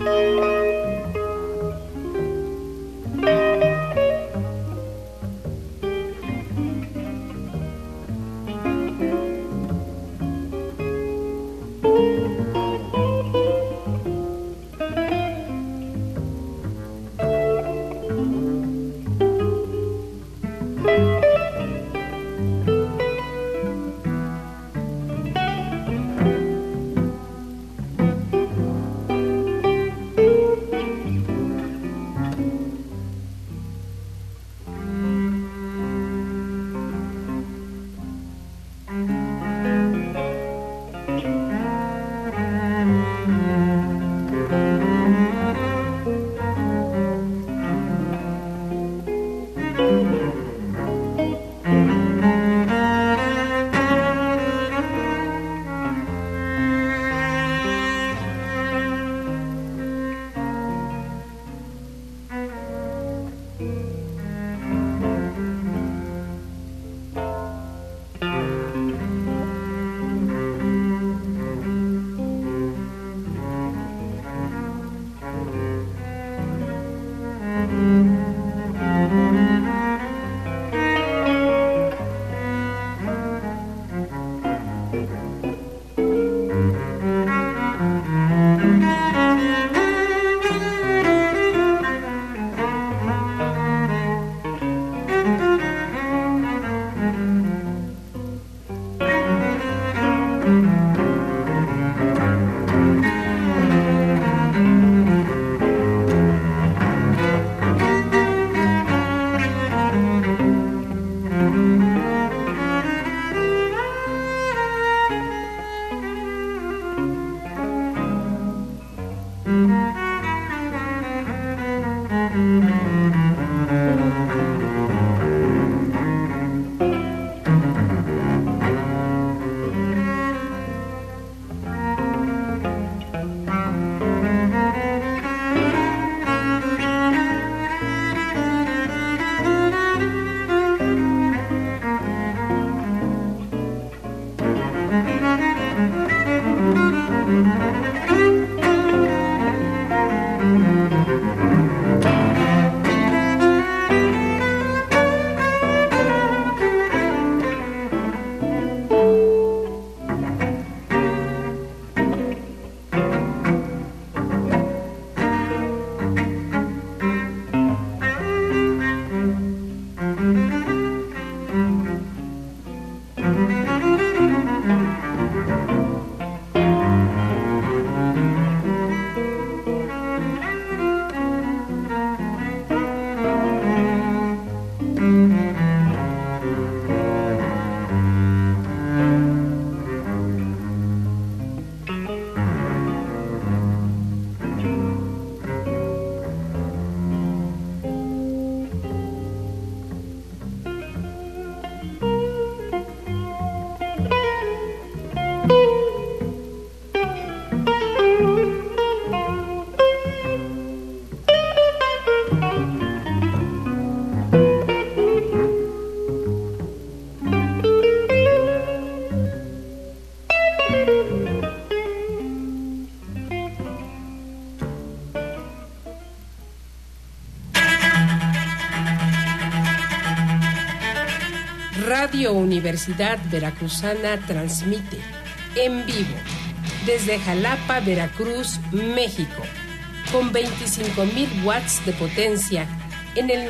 Radio Universidad Veracruzana transmite en vivo desde Jalapa, Veracruz, México, con 25,000 watts de potencia en el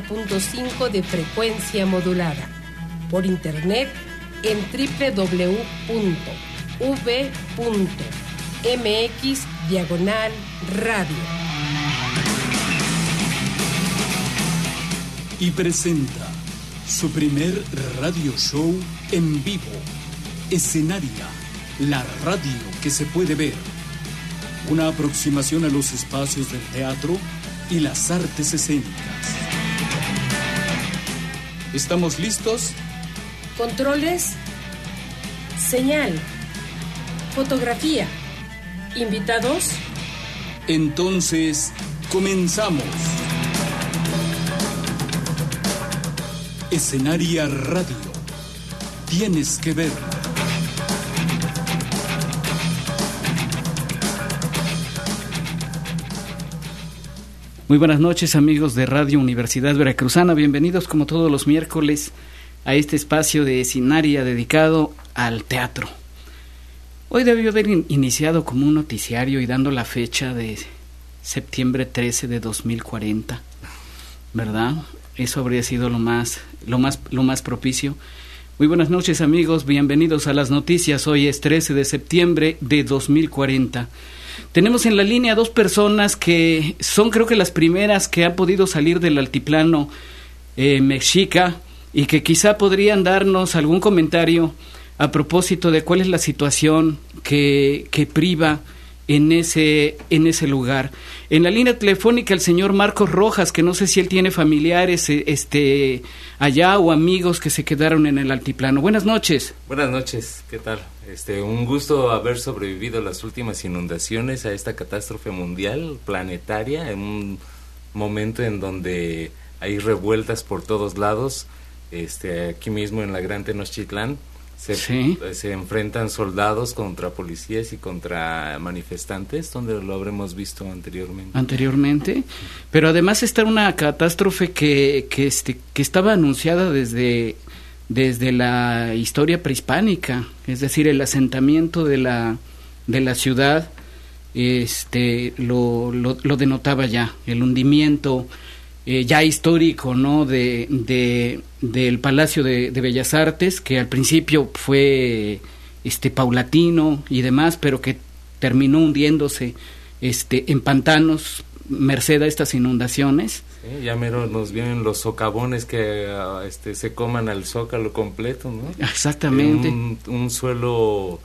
90.5 de frecuencia modulada, por internet en www.v.mx/radio. Y presenta su primer radio show en vivo, Escenaria, la radio que se puede ver. Una aproximación a los espacios del teatro y las artes escénicas. ¿Estamos listos? Controles, señal, fotografía, invitados. Entonces, comenzamos. Escenaria Radio. Tienes que ver. Muy buenas noches, amigos de Radio Universidad Veracruzana. Bienvenidos como todos los miércoles a este espacio de Escenaria dedicado al teatro. Hoy debió haber iniciado como un noticiario y dando la fecha de septiembre 13 de 2040, ¿verdad? Eso habría sido lo más propicio. Muy buenas noches, amigos, bienvenidos a las noticias. Hoy es 13 de septiembre de 2040. Tenemos en la línea dos personas que son, creo que las primeras que han podido salir del altiplano mexica y que quizá podrían darnos algún comentario a propósito de cuál es la situación que priva en ese lugar. En la línea telefónica el señor Marcos Rojas, que no sé si él tiene familiares allá o amigos que se quedaron en el altiplano. Buenas noches. Buenas noches, ¿qué tal? Un gusto haber sobrevivido a las últimas inundaciones, a esta catástrofe mundial, planetaria, en un momento en donde hay revueltas por todos lados. Aquí mismo en la Gran Tenochtitlán se enfrentan soldados contra policías y contra manifestantes, donde lo habremos visto anteriormente, pero además está una catástrofe que estaba anunciada desde la historia prehispánica, es decir, el asentamiento de la ciudad lo denotaba ya, el hundimiento ya histórico, ¿no? del Palacio de Bellas Artes, que al principio fue paulatino y demás, pero que terminó hundiéndose en pantanos merced a estas inundaciones. Sí, ya mero nos vienen los socavones que se coman al zócalo completo, ¿no? Exactamente. Un suelo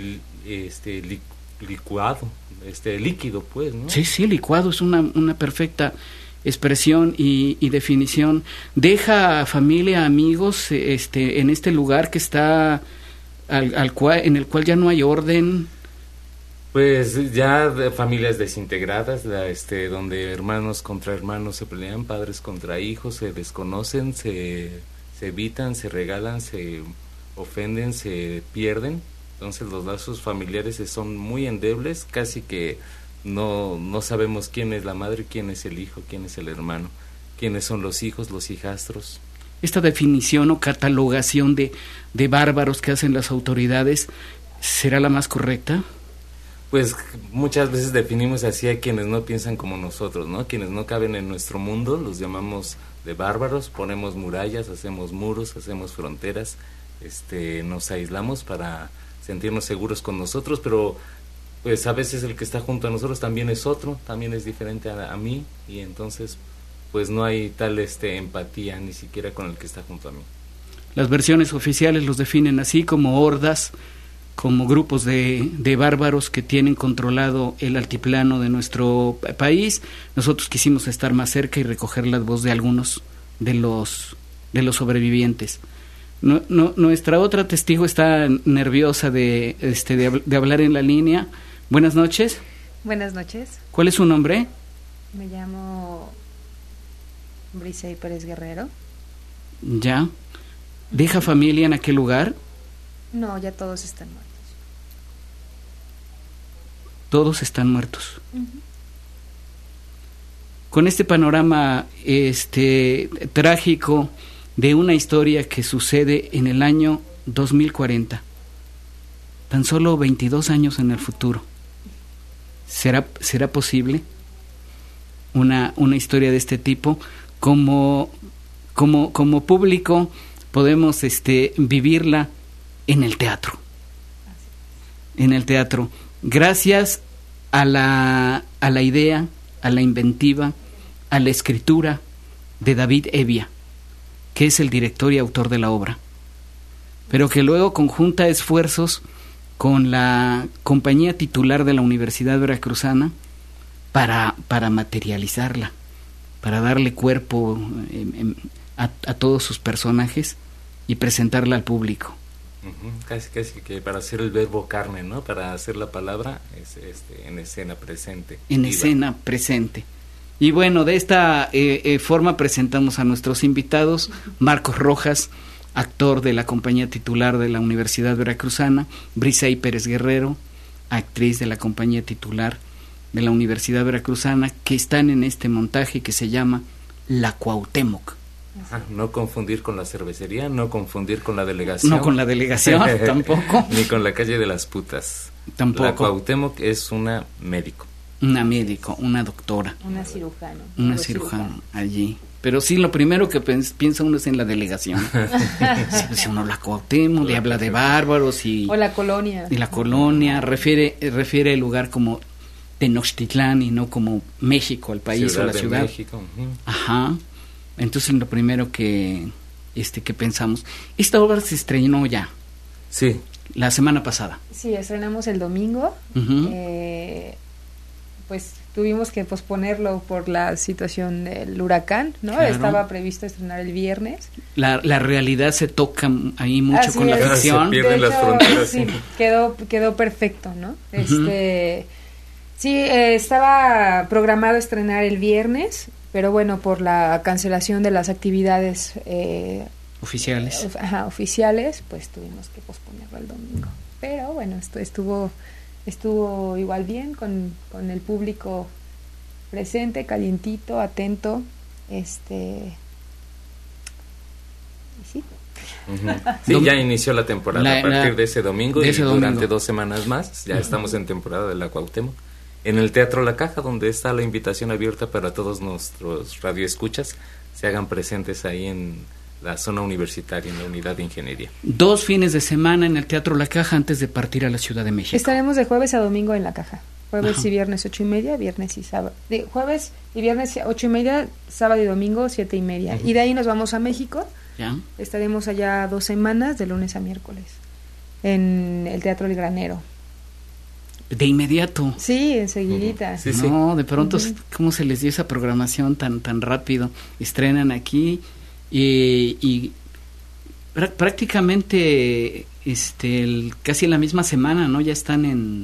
licuado, líquido, pues, ¿no? Sí, licuado es una perfecta expresión y definición. Deja familia, amigos, en este lugar que está en el cual ya no hay orden. Pues ya familias desintegradas, donde hermanos contra hermanos se pelean, padres contra hijos, se desconocen, se evitan, se regalan, se ofenden, se pierden. Entonces los lazos familiares son muy endebles, casi que no sabemos quién es la madre, quién es el hijo, quién es el hermano, quiénes son los hijos, los hijastros. Esta definición o catalogación de bárbaros que hacen las autoridades, ¿será la más correcta? Pues muchas veces definimos así a quienes no piensan como nosotros, ¿no? Quienes no caben en nuestro mundo, los llamamos de bárbaros, ponemos murallas, hacemos muros, hacemos fronteras, nos aislamos para sentirnos seguros con nosotros, pero pues a veces el que está junto a nosotros también es otro, también es diferente a mí, y entonces pues no hay tal empatía ni siquiera con el que está junto a mí. Las versiones oficiales los definen así, como hordas, como grupos de bárbaros que tienen controlado el altiplano de nuestro país. Nosotros quisimos estar más cerca y recoger la voz de algunos de los sobrevivientes. Nuestra otra testigo está nerviosa de hablar en la línea. Buenas noches. Buenas noches. ¿Cuál es su nombre? Me llamo Brisey Pérez Guerrero. Ya. ¿Deja familia en aquel lugar? No, ya todos están muertos. Todos están muertos. Uh-huh. Con este panorama trágico de una historia que sucede en el año 2040, tan solo 22 años en el futuro, ¿será posible una historia de este tipo? Como público podemos vivirla en el teatro. En el teatro. Gracias a la idea, a la inventiva, a la escritura de David Hevia, que es el director y autor de la obra, pero que luego conjunta esfuerzos con la compañía titular de la Universidad Veracruzana para materializarla, para darle cuerpo a todos sus personajes y presentarla al público. Casi que para hacer el verbo carne, ¿no? Para hacer la palabra en escena presente. En escena presente. Y bueno, de esta forma presentamos a nuestros invitados. Marcos Rojas, actor de la compañía titular de la Universidad Veracruzana. Brisey Pérez Guerrero, actriz de la compañía titular de la Universidad Veracruzana que están en este montaje que se llama La Cuauhtémoc. No confundir con la cervecería, no confundir con la delegación. No con la delegación, tampoco. Ni con la calle de las putas. Tampoco. La Cuauhtémoc es una médico. Una médico, una doctora. Una cirujano. Una cirujano allí. Pero sí, lo primero que piensa uno es en la delegación. Si uno la Cuauhtémoc, le habla de bárbaros y... O la colonia. Y la colonia, refiere el lugar como Tenochtitlán y no como México, el país Ciudad o la de ciudad. México. Ajá. Entonces lo primero que pensamos, esta obra se estrenó ya. Sí. La semana pasada. Sí, estrenamos el domingo. Uh-huh. Pues tuvimos que posponerlo por la situación del huracán, ¿no? Claro. Estaba previsto estrenar el viernes. La realidad se toca ahí mucho Así con la es. ficción. Se pierden las fronteras. Sí, quedó perfecto, ¿no? Uh-huh. Sí, estaba programado estrenar el viernes, pero bueno, por la cancelación de las actividades Oficiales. Oficiales, pues tuvimos que posponerlo el domingo. Pero bueno, esto estuvo igual bien con el público presente, calientito, atento, y sí. Uh-huh. Sí, ya inició la temporada a partir de ese domingo y durante 2 semanas más ya estamos en temporada de la Cuauhtémoc. En el Teatro La Caja, donde está la invitación abierta para todos nuestros radioescuchas, se hagan presentes ahí en la zona universitaria, en la unidad de ingeniería. 2 fines de semana en el Teatro La Caja antes de partir a la Ciudad de México. Estaremos de jueves a domingo en La Caja. Jueves Ajá. y viernes 8:30, viernes y sábado. Jueves y viernes 8:30, sábado y domingo 7:30. Uh-huh. Y de ahí nos vamos a México. ¿Ya? Estaremos allá 2 semanas, de lunes a miércoles, en el Teatro El Granero. De inmediato. Sí, enseguidita. Sí, no, de pronto, Uh-huh. ¿cómo se les dio esa programación tan rápido? Estrenan aquí y prácticamente casi la misma semana, ¿no? Ya están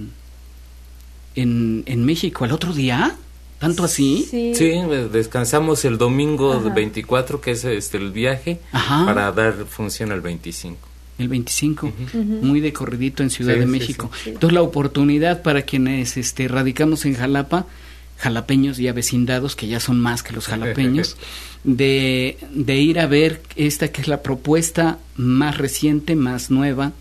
en México. ¿Al otro día? ¿Tanto así? Sí. Sí, descansamos el domingo Ajá. 24, que es el viaje, Ajá. para dar función el 25. El 25, Uh-huh. muy de corridito en Ciudad Sí, de sí, México. sí. Entonces la oportunidad para quienes radicamos en Jalapa, jalapeños y avecindados, que ya son más que los jalapeños, de ir a ver esta que es la propuesta más reciente, más nueva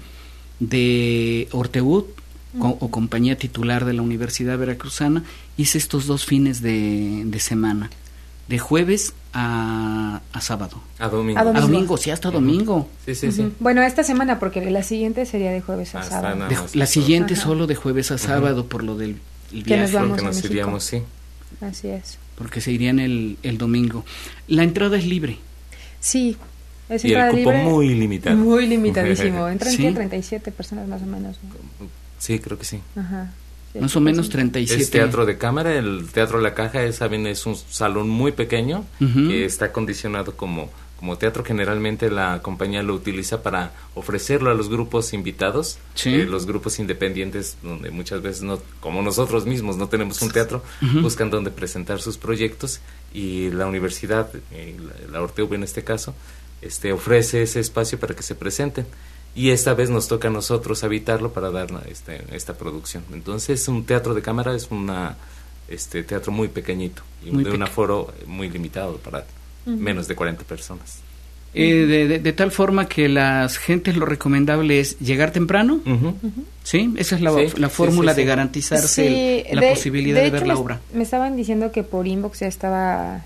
de Ortegut, o compañía titular de la Universidad Veracruzana. Hice estos 2 fines de semana, de jueves a sábado. A domingo. A A domingo, sí, hasta domingo. Sí, sí, sí. Ujú. Bueno, esta semana, porque la siguiente sería de jueves a Hasta sábado. nada. La siguiente Ajá. solo de jueves a sábado por lo del Que viaje. nos vamos Porque a nos México. iríamos, sí. Así es. Porque se irían el domingo. La entrada es libre. Sí, es Y el entrada cupo libre. muy limitado. Muy limitadísimo. Entran Sí. ¿qué? 37 personas más o menos, ¿no? Sí, creo que sí. Ajá. Sí, Más o menos sí. 37. Es teatro de cámara, el Teatro La Caja es un salón muy pequeño, Ujú. que está acondicionado como teatro. Generalmente la compañía lo utiliza para ofrecerlo a los grupos invitados, Sí. Los grupos independientes, donde muchas veces, no, como nosotros mismos, no tenemos un teatro, Ujú. buscan donde presentar sus proyectos, y la universidad, la Orteu en este caso, ofrece ese espacio para que se presenten. Y esta vez nos toca a nosotros habitarlo para dar esta producción. Entonces, un teatro de cámara es teatro muy pequeñito y Muy de un peque- aforo muy limitado para menos de 40 personas. De tal forma que las gentes lo recomendable es llegar temprano, Ujú. ¿sí? Esa es la Sí, fórmula sí, sí, de sí. garantizarse Sí, la posibilidad de hecho, ver la obra. Me estaban diciendo que por inbox ya estaba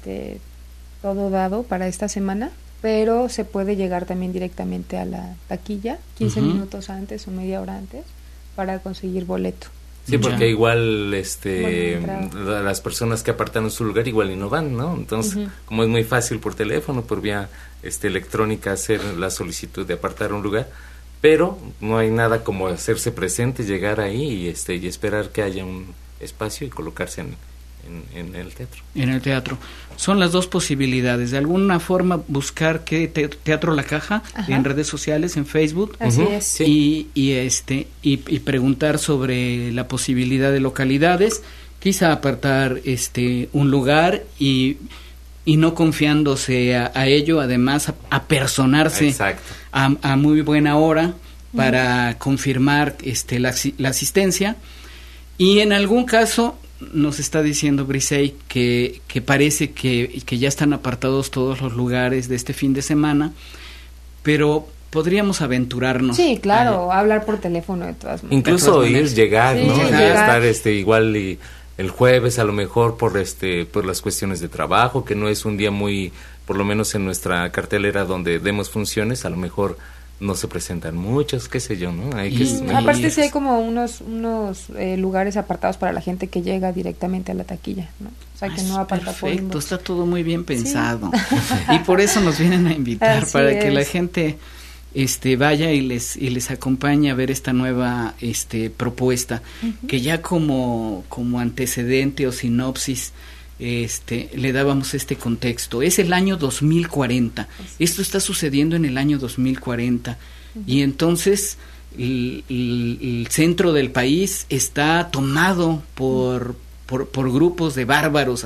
todo dado para esta semana, pero se puede llegar también directamente a la taquilla 15 Ujú. minutos antes o media hora antes para conseguir boleto. Sí, porque Ya. igual Bueno, las personas que apartaron su lugar igual y no van, ¿no? Entonces, Ujú. como es muy fácil por teléfono, por vía electrónica hacer la solicitud de apartar un lugar, pero no hay nada como hacerse presente, llegar ahí y esperar que haya un espacio y colocarse en el teatro. En el teatro. Son las 2 posibilidades. De alguna forma buscar que Teatro La Caja Ajá. en redes sociales, en Facebook, Así Ujú, es. sí. y preguntar sobre la posibilidad de localidades, quizá apartar un lugar y no confiándose a ello, además a personarse Exacto. a muy buena hora para confirmar la asistencia, y en algún caso nos está diciendo Brisey que parece que ya están apartados todos los lugares de este fin de semana, pero podríamos aventurarnos. Sí, claro, hablar por teléfono de todas maneras. Incluso llegar, sí, ¿no? llegar. Estar igual y el jueves a lo mejor por las cuestiones de trabajo, que no es un día muy, por lo menos en nuestra cartelera donde demos funciones, a lo mejor no se presentan muchos, qué sé yo, ¿no? Aparte sí hay como unos lugares apartados para la gente que llega directamente a la taquilla, ¿no? O sea, que no aparta por perfecto, está todo muy bien pensado. Sí. Y por eso nos vienen a invitar, así para es. que la gente vaya y les acompañe a ver esta nueva propuesta, que ya como antecedente o sinopsis le dábamos este contexto. Es el año 2040. Esto está sucediendo en el año 2040 y entonces el centro del país está tomado por grupos de bárbaros,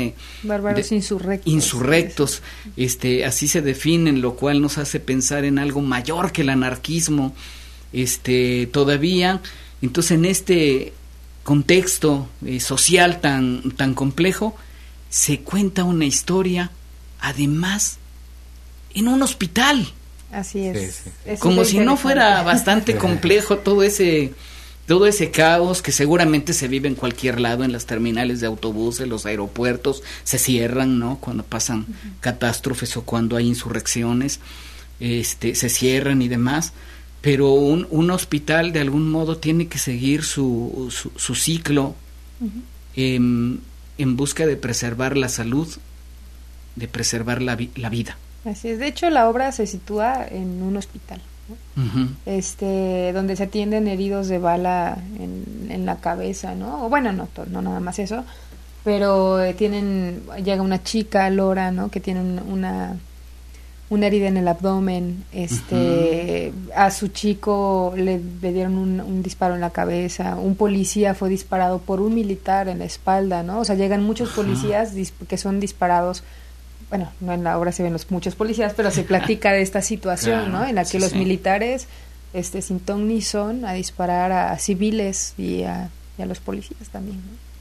insurrectos, así se definen, lo cual nos hace pensar en algo mayor que el anarquismo, todavía. Entonces, en este contexto social tan complejo, se cuenta una historia, además, en un hospital. Así es. Sí. Como si no fuera bastante complejo todo ese caos que seguramente se vive en cualquier lado, en las terminales de autobuses, los aeropuertos se cierran, ¿no? Cuando pasan catástrofes o cuando hay insurrecciones, se cierran y demás. Pero un hospital de algún modo tiene que seguir su ciclo en busca de preservar la salud, de preservar la vida. Así es. De hecho, la obra se sitúa en un hospital, ¿no? Donde se atienden heridos de bala en la cabeza, ¿no? O bueno, no nada más eso, pero llega una chica, Laura, ¿no? Que tiene una herida en el abdomen, a su chico le dieron un disparo en la cabeza, un policía fue disparado por un militar en la espalda, ¿no? O sea, llegan muchos policías que son disparados. Bueno, no en la obra se ven muchos policías, pero se platica de esta situación, claro, ¿no? En la que los militares, sin ton ni son, a disparar a civiles y a los policías también, ¿no?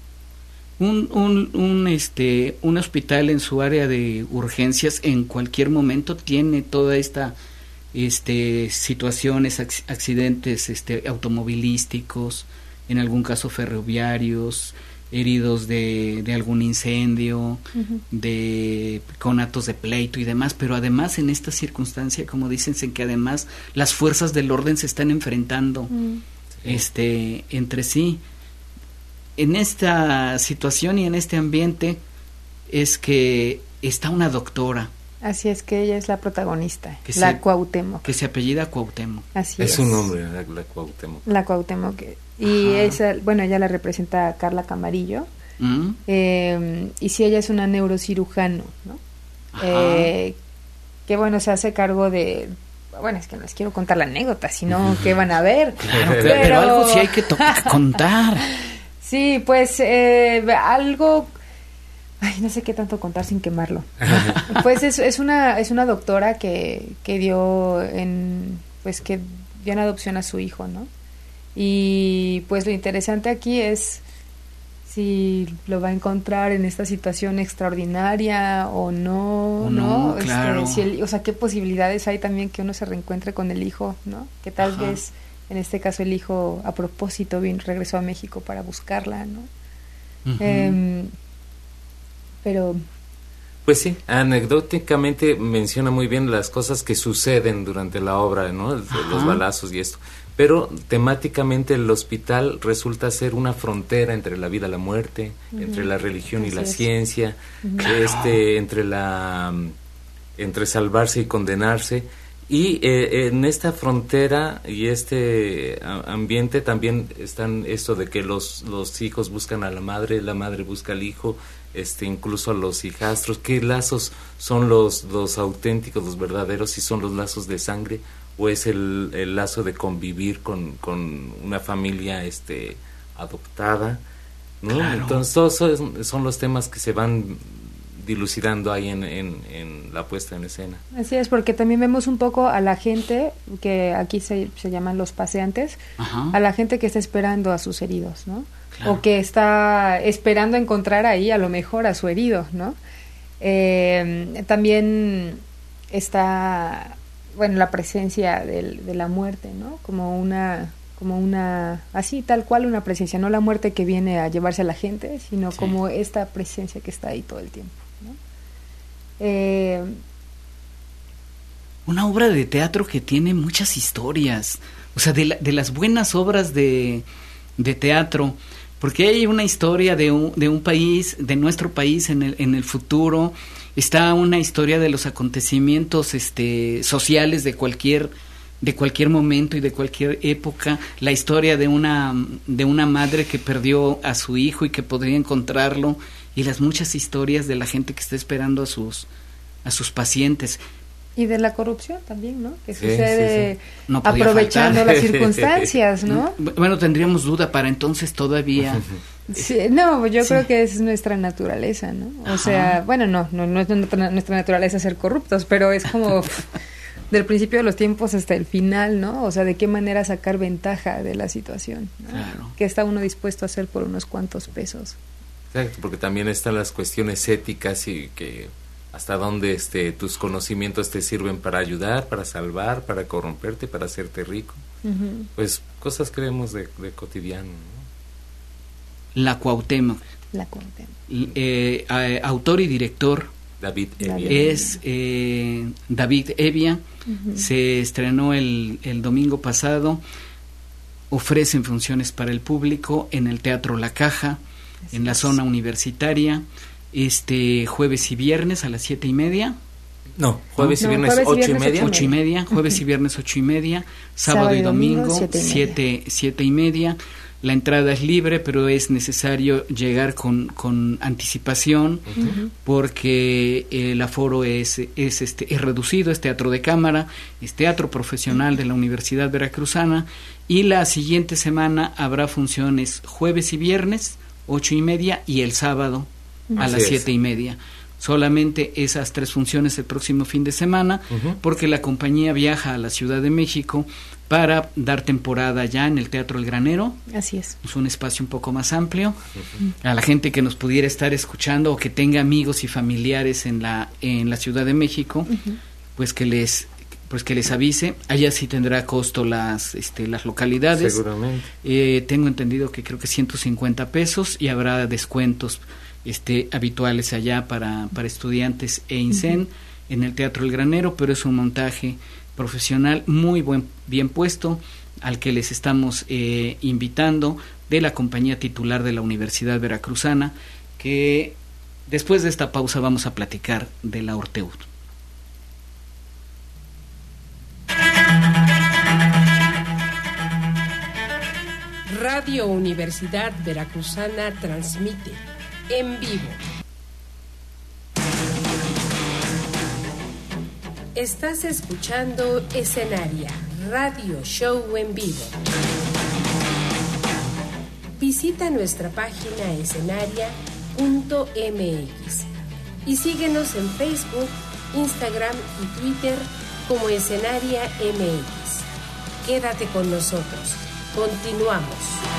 Un hospital en su área de urgencias en cualquier momento tiene toda esta situaciones, accidentes automovilísticos, en algún caso ferroviarios, heridos de algún incendio, con actos de pleito y demás, pero además en esta circunstancia, como dicen, en que además las fuerzas del orden se están enfrentando entre sí. En esta situación y en este ambiente es que está una doctora. Así es, que ella es la protagonista, Cuauhtémoc. Que se apellida Cuauhtémoc. Así es. Es su nombre, la Cuauhtémoc. La Cuauhtémoc. Y ella la representa Carla Camarillo. Y sí, ella es una neurocirujano, ¿no? Que bueno, se hace cargo de... Bueno, es que no les quiero contar la anécdota, sino que van a ver. Claro, pero algo sí hay que contar. Sí, pues algo... Ay, no sé qué tanto contar sin quemarlo. Pues es una doctora que dio en adopción a su hijo, ¿no? Y pues lo interesante aquí es si lo va a encontrar en esta situación extraordinaria o no, claro. O sea, qué posibilidades hay también que uno se reencuentre con el hijo, ¿no? Que tal vez, en este caso, el hijo a propósito regresó a México para buscarla, ¿no? Pero... Pues sí, anecdóticamente menciona muy bien las cosas que suceden durante la obra, ¿no? Los balazos y esto. Pero temáticamente el hospital resulta ser una frontera entre la vida y la muerte, entre la religión y la ciencia, entre salvarse y condenarse. Y en esta frontera y este ambiente también están esto de que los hijos buscan a la madre busca al hijo, incluso a los hijastros. ¿Qué lazos son los auténticos, los verdaderos? Si son los lazos de sangre o es el lazo de convivir con una familia adoptada, ¿no? Claro. Entonces todos son los temas que se van dilucidando ahí en la puesta en escena. Así es, porque también vemos un poco a la gente que aquí se llaman los paseantes, a la gente que está esperando a sus heridos, ¿no? Claro. o que está esperando encontrar ahí a lo mejor a su herido, ¿no? También está, bueno, la presencia de la muerte, ¿no? Como una, así tal cual una presencia, no la muerte que viene a llevarse a la gente, sino como esta presencia que está ahí todo el tiempo, ¿no? Una obra de teatro que tiene muchas historias, o sea, de las buenas obras de teatro, porque hay una historia de un país, de nuestro país en el futuro, está una historia de los acontecimientos sociales de cualquier momento y de cualquier época, la historia de una madre que perdió a su hijo y que podría encontrarlo, y las muchas historias de la gente que está esperando a sus pacientes. Y de la corrupción también, ¿no? Que sucede No aprovechando las circunstancias, ¿no? Bueno, tendríamos duda para entonces todavía. Sí, no, yo creo que es nuestra naturaleza, ¿no? O sea, bueno, no es nuestra naturaleza ser corruptos, pero es como del principio de los tiempos hasta el final, ¿no? O sea, de qué manera sacar ventaja de la situación, ¿no? Claro. ¿Qué está uno dispuesto a hacer por unos cuantos pesos? Exacto, porque también están las cuestiones éticas y que hasta dónde tus conocimientos te sirven para ayudar, para salvar, para corromperte, para hacerte rico. Uh-huh. Pues cosas que vemos de cotidiano, ¿no? La Cuauhtémoc. Autor y director David Evia. es David Evia. Uh-huh. Se estrenó el domingo pasado. Ofrecen funciones para el público en el Teatro La Caja, en la zona universitaria, jueves y viernes a las 7:30. No, jueves y viernes 8:30. 8:30, jueves y viernes 8:30, sábado y domingo 7:30. La entrada es libre, pero es necesario llegar con anticipación, uh-huh, porque el aforo es reducido, es teatro de cámara, es teatro profesional de la Universidad Veracruzana, y la siguiente semana habrá funciones jueves y viernes 8:30 y el sábado a las 7:30. Solamente esas 3 funciones el próximo fin de semana, uh-huh, porque la compañía viaja a la Ciudad de México para dar temporada ya en el Teatro El Granero. Así es. Es un espacio un poco más amplio. Uh-huh. A la gente que nos pudiera estar escuchando o que tenga amigos y familiares en la Ciudad de México, uh-huh, pues que les avise. Allá sí tendrá costo las localidades. Seguramente. Tengo entendido que creo que 150 pesos y habrá descuentos habituales allá para estudiantes e INSEN, uh-huh, en el Teatro El Granero, pero es un montaje profesional muy bien puesto, al que les estamos invitando, de la compañía titular de la Universidad Veracruzana, que después de esta pausa vamos a platicar de la Orteud. Radio Universidad Veracruzana transmite en vivo. Estás escuchando Escenaria, radio show en vivo. Visita nuestra página escenaria.mx y síguenos en Facebook, Instagram y Twitter como Escenaria MX. Quédate con nosotros. Continuamos.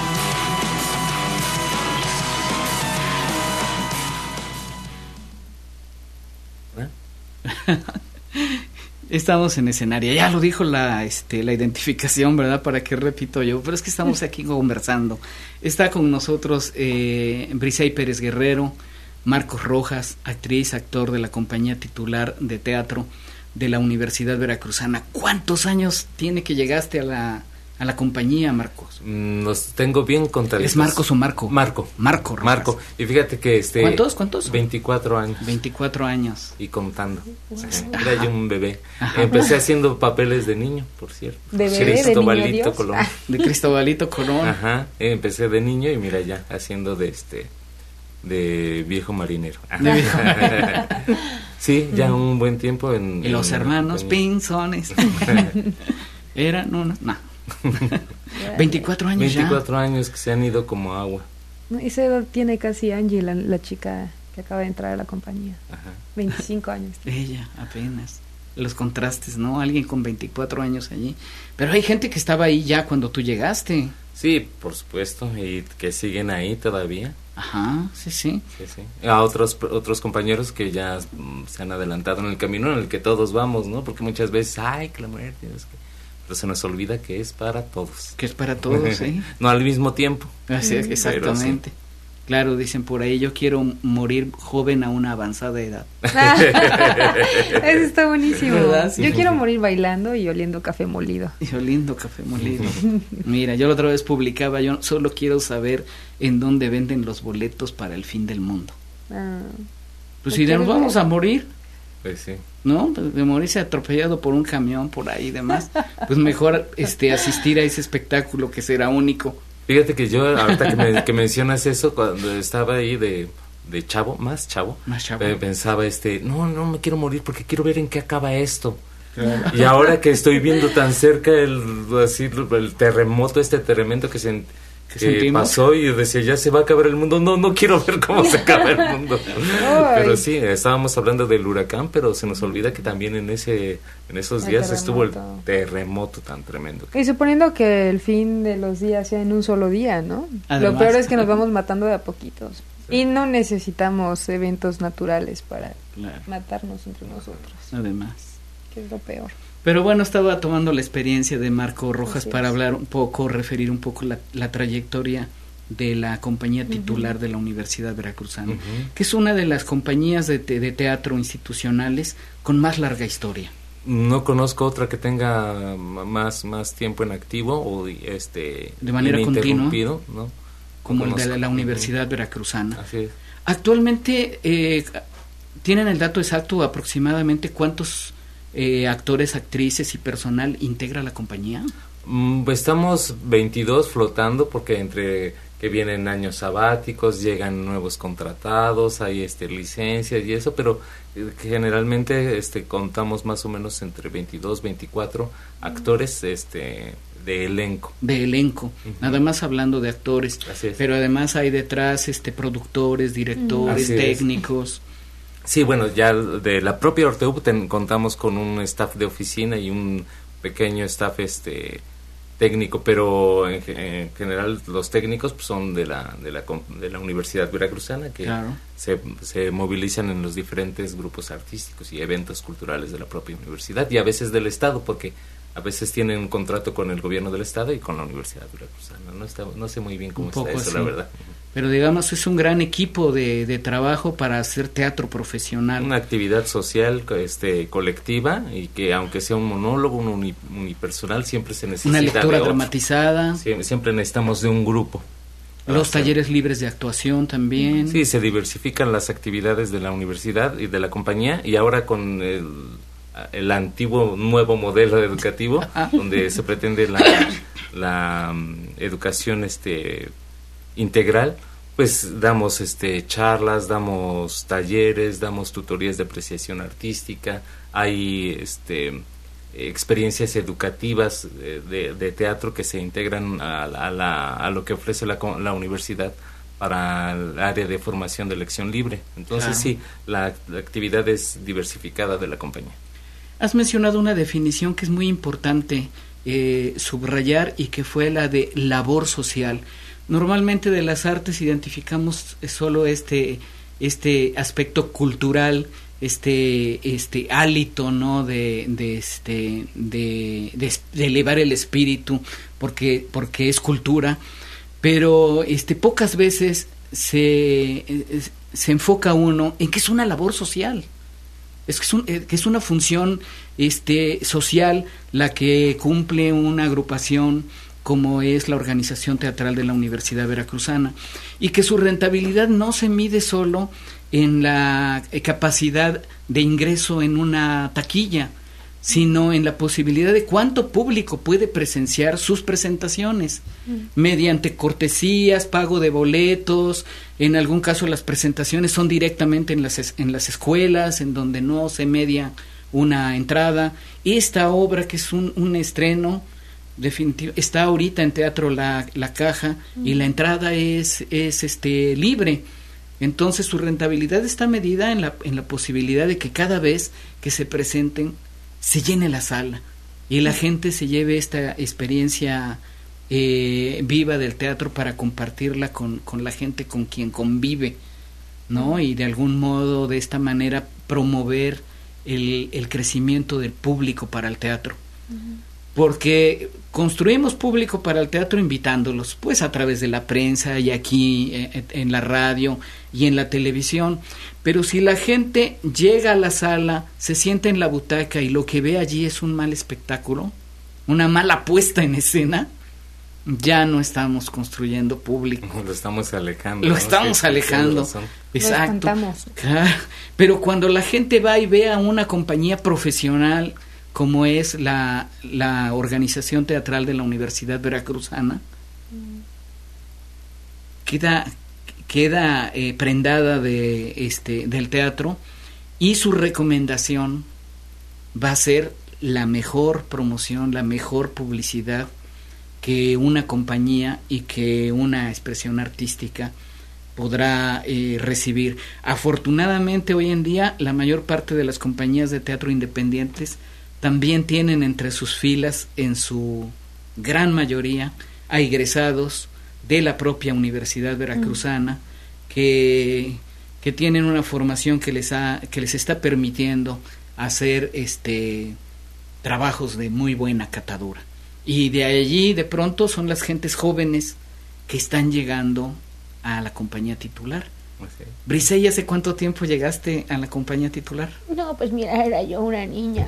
Estamos en Escenaria, ya lo dijo la identificación, ¿verdad? ¿Para qué repito yo? Pero es que estamos aquí conversando. Está con nosotros Brisay Pérez Guerrero, Marcos Rojas, actriz, actor de la compañía titular de teatro de la Universidad Veracruzana. ¿Cuántos años tiene que llegaste a la compañía, Marcos? Los tengo bien contaditos. ¿Es Marcos o Marco? Marco. Y fíjate que ¿Cuántos? 24 años. 24 años. Y contando. Era yo un bebé. Ajá. Empecé haciendo papeles de niño, por cierto. ¿De bebé? Cristobalito Colón. De Cristobalito Colón. Ajá. Empecé de niño y mira ya haciendo de viejo marinero. Sí, ya un buen tiempo en los hermanos Pinzones. No. 24 años 24 años que se han ido como agua. Esa edad tiene casi Angie, la chica que acaba de entrar a la compañía. Ajá. 25 años. Ella apenas. Los contrastes, ¿no? Alguien con 24 años allí. Pero hay gente que estaba ahí ya cuando tú llegaste. Sí, por supuesto, y que siguen ahí todavía. Ajá, sí. Sí. A otros compañeros que ya se han adelantado en el camino en el que todos vamos, ¿no? Porque muchas veces, que la muerte, pero se nos olvida que es para todos. Que es para todos, ¿sí? No al mismo tiempo. Así es, exactamente. Claro, dicen por ahí, yo quiero morir joven a una avanzada edad. Eso está buenísimo. ¿Verdad? Sí. Yo quiero morir bailando y oliendo café molido. Y oliendo café molido. Mira, yo la otra vez publicaba, yo solo quiero saber en dónde venden los boletos para el fin del mundo. Pues si nos vamos a morir, pues sí, ¿no? De morirse atropellado por un camión por ahí y demás, pues mejor asistir a ese espectáculo que será único. Fíjate que yo, ahorita que mencionas eso, cuando estaba ahí de chavo, más chavo, pensaba, no me quiero morir porque quiero ver en qué acaba esto. Claro. Y ahora que estoy viendo tan cerca el terremoto que pasó, y decía, ya se va a acabar el mundo, no quiero ver cómo se acaba el mundo. Pero sí, estábamos hablando del huracán, pero se nos olvida que también en esos días estuvo el terremoto tan tremendo. Y suponiendo que el fin de los días sea en un solo día, ¿no? Además, lo peor es que nos vamos matando de a poquitos. Sí. Y no necesitamos eventos naturales para matarnos entre nosotros. Además. Que es lo peor. Pero bueno, estaba tomando la experiencia de Marco Rojas para hablar referir un poco la trayectoria de la compañía titular de la Universidad Veracruzana, que es una de las compañías de teatro institucionales con más larga historia. No conozco otra que tenga más tiempo en activo o de manera continua, ¿no? Como el de la Universidad Veracruzana. Así es. Actualmente tienen el dato exacto aproximadamente cuántos actores, actrices y personal integra la compañía. Estamos 22 flotando, porque entre que vienen años sabáticos, llegan nuevos contratados, hay licencias y eso, pero generalmente contamos más o menos entre 22, 24 actores de elenco. Nada más hablando de actores, pero además hay detrás productores, directores, técnicos. Sí, bueno, ya de la propia Orteup contamos con un staff de oficina y un pequeño staff técnico, pero en general los técnicos pues, son de la Universidad Veracruzana, que se movilizan en los diferentes grupos artísticos y eventos culturales de la propia universidad, y a veces del Estado, porque a veces tienen un contrato con el gobierno del Estado y con la Universidad Veracruzana. No sé muy bien cómo está eso, así, la verdad. Pero digamos, es un gran equipo de trabajo para hacer teatro profesional. Una actividad social colectiva, y que aunque sea un monólogo, un unipersonal, siempre se necesita una lectura dramatizada. Siempre necesitamos de un grupo. Los talleres libres de actuación también. Sí, se diversifican las actividades de la universidad y de la compañía, y ahora con el antiguo nuevo modelo educativo donde se pretende la educación integral, pues damos charlas, damos talleres, damos tutorías de apreciación artística, hay experiencias educativas de teatro que se integran a lo que ofrece la universidad para el área de formación de elección libre. Entonces sí, la actividad es diversificada de la compañía. Has mencionado una definición que es muy importante subrayar, y que fue la de labor social. Normalmente de las artes identificamos solo este aspecto cultural, hálito, ¿no? de elevar el espíritu, porque es cultura, pero pocas veces se enfoca uno en que es una labor social. Que es una función social la que cumple una agrupación como es la Organización Teatral de la Universidad Veracruzana, y que su rentabilidad no se mide solo en la capacidad de ingreso en una taquilla, sino en la posibilidad de cuánto público puede presenciar sus presentaciones, mediante cortesías, pago de boletos. En algún caso las presentaciones son directamente en las escuelas, en donde no se media una entrada. Esta obra, que es un estreno definitivo, está ahorita en Teatro La Caja, y la entrada es libre. Entonces su rentabilidad está medida en la posibilidad de que cada vez que se presenten se llene la sala y la gente se lleve esta experiencia viva del teatro para compartirla con la gente con quien convive, ¿no? Y de algún modo, de esta manera, promover el crecimiento del público para el teatro. Porque construimos público para el teatro invitándolos, pues a través de la prensa y aquí en la radio y en la televisión, pero si la gente llega a la sala, se sienta en la butaca y lo que ve allí es un mal espectáculo, una mala puesta en escena, ya no estamos construyendo público. Lo estamos alejando. Lo estamos alejando. Exacto. Lo espantamos. Pero cuando la gente va y ve a una compañía profesional como es la organización teatral de la Universidad Veracruzana, queda prendada del teatro, y su recomendación va a ser la mejor promoción, la mejor publicidad que una compañía y que una expresión artística podrá recibir. Afortunadamente, hoy en día la mayor parte de las compañías de teatro independientes también tienen entre sus filas, en su gran mayoría, a egresados de la propia Universidad Veracruzana que tienen una formación que les está permitiendo hacer trabajos de muy buena catadura. Y de allí, de pronto, son las gentes jóvenes que están llegando a la compañía titular. Sí. Briseida, ¿hace cuánto tiempo llegaste a la compañía titular? No, pues mira, era yo una niña.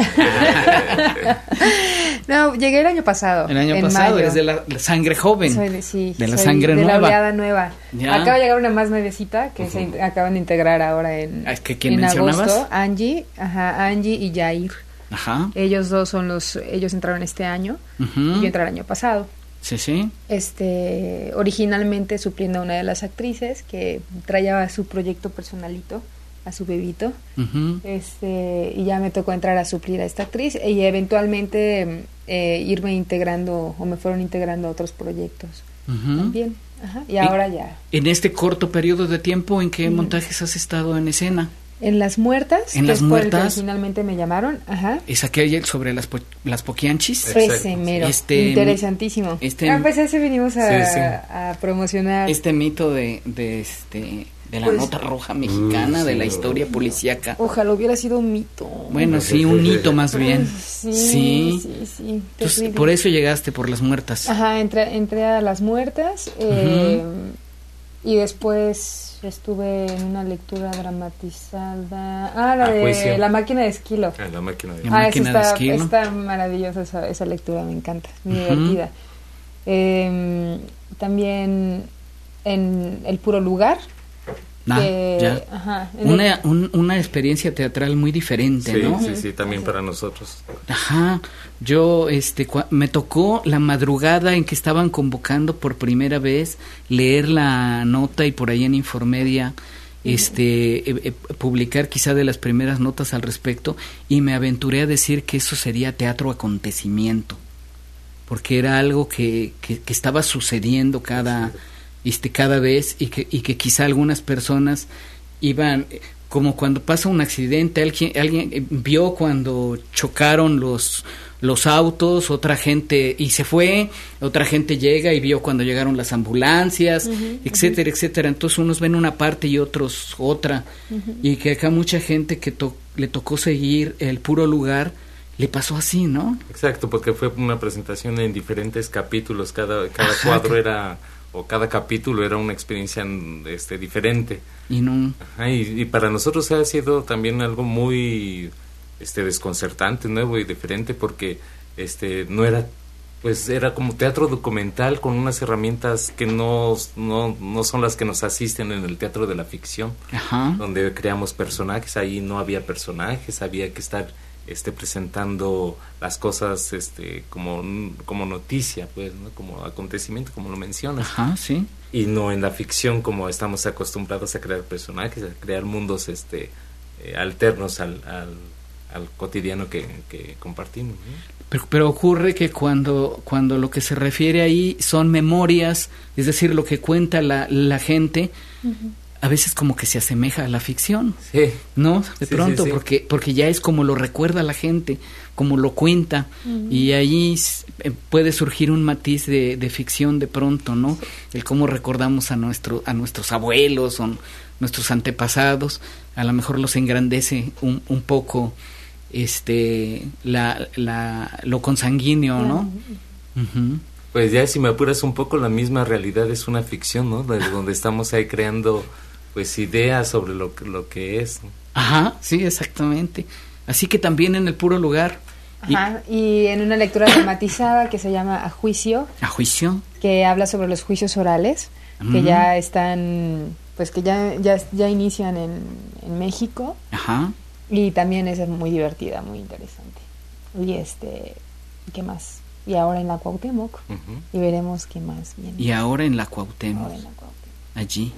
No, llegué el año pasado. El año pasado, mayo. eres de la sangre joven. Soy de la sangre nueva. De la oleada nueva. Ya. Acaba de llegar una más nuevecita que se acaban de integrar ahora en ¿Quién mencionabas? agosto. Angie y Jair. Ajá. Ellos dos ellos entraron este año y yo entré el año pasado. Sí. Originalmente supliendo a una de las actrices que traía su proyecto personalito, a su bebito, y ya me tocó entrar a suplir a esta actriz y eventualmente irme integrando, o me fueron integrando a otros proyectos también. Y ahora ya. En este corto periodo de tiempo, ¿en qué montajes has estado en escena? En Las Muertas, en que Las es por el que Muertas. Originalmente me llamaron. Es aquel sobre las poquianchis. Ese mero. Interesantísimo. Pues ese venimos a promocionar. Este mito de la nota roja mexicana, de la historia policíaca. Ojalá hubiera sido un mito. Bueno, sí, un hito más bien. Sí. Entonces, por eso llegaste, por Las Muertas. Entré a Las Muertas y después estuve en una lectura dramatizada. La de La máquina de Esquilo. La máquina de Esquilo. Está maravillosa esa lectura, me encanta, muy divertida. También en El Puro Lugar. Una experiencia teatral muy diferente, ¿no? Sí, también para nosotros. Yo me tocó la madrugada en que estaban convocando por primera vez, leer la nota y por ahí en Infomedia publicar quizá de las primeras notas al respecto, y me aventuré a decir que eso sería teatro acontecimiento, porque era algo que estaba sucediendo cada vez, y que quizá algunas personas iban, como cuando pasa un accidente, alguien vio cuando chocaron los autos, otra gente y se fue, otra gente llega y vio cuando llegaron las ambulancias, etcétera, etcétera. Entonces unos ven una parte y otros otra, y que acá mucha gente que le tocó seguir El Puro Lugar le pasó así, ¿no? Exacto, porque fue una presentación en diferentes capítulos, cada cuadro era, o cada capítulo era una experiencia diferente. Y para nosotros ha sido también algo muy desconcertante, nuevo y diferente, porque no era, pues era como teatro documental con unas herramientas que no son las que nos asisten en el teatro de la ficción, donde creamos personajes. Ahí no había personajes, había que estar presentando las cosas como noticia, pues, ¿no? Como acontecimiento, como lo mencionas. Sí. Y no en la ficción, como estamos acostumbrados a crear personajes, a crear mundos alternos al cotidiano que compartimos, ¿no? Pero ocurre que cuando lo que se refiere ahí son memorias, es decir, lo que cuenta la gente, a veces como que se asemeja a la ficción, Sí. ¿no? De pronto, sí. porque ya es como lo recuerda la gente, como lo cuenta, y ahí puede surgir un matiz de ficción de pronto, ¿no? El cómo recordamos a nuestros abuelos o nuestros antepasados, a lo mejor los engrandece un poco lo consanguíneo, ¿no? Uh-huh. Pues ya si me apuras un poco, la misma realidad es una ficción, ¿no? Donde estamos ahí creando pues ideas sobre lo que es, ¿no? Ajá, sí, exactamente. Así que también en el puro lugar. Ajá, y en una lectura dramatizada que se llama A Juicio. ¿A Juicio? Que habla sobre los juicios orales, que ya están, pues que ya inician en México. Ajá. Y también es muy divertida, muy interesante. Y ¿qué más? Y ahora en la Cuauhtémoc. Y veremos qué más viene. Y ahora en la Cuauhtémoc. Ahora en la Cuauhtémoc. Allí.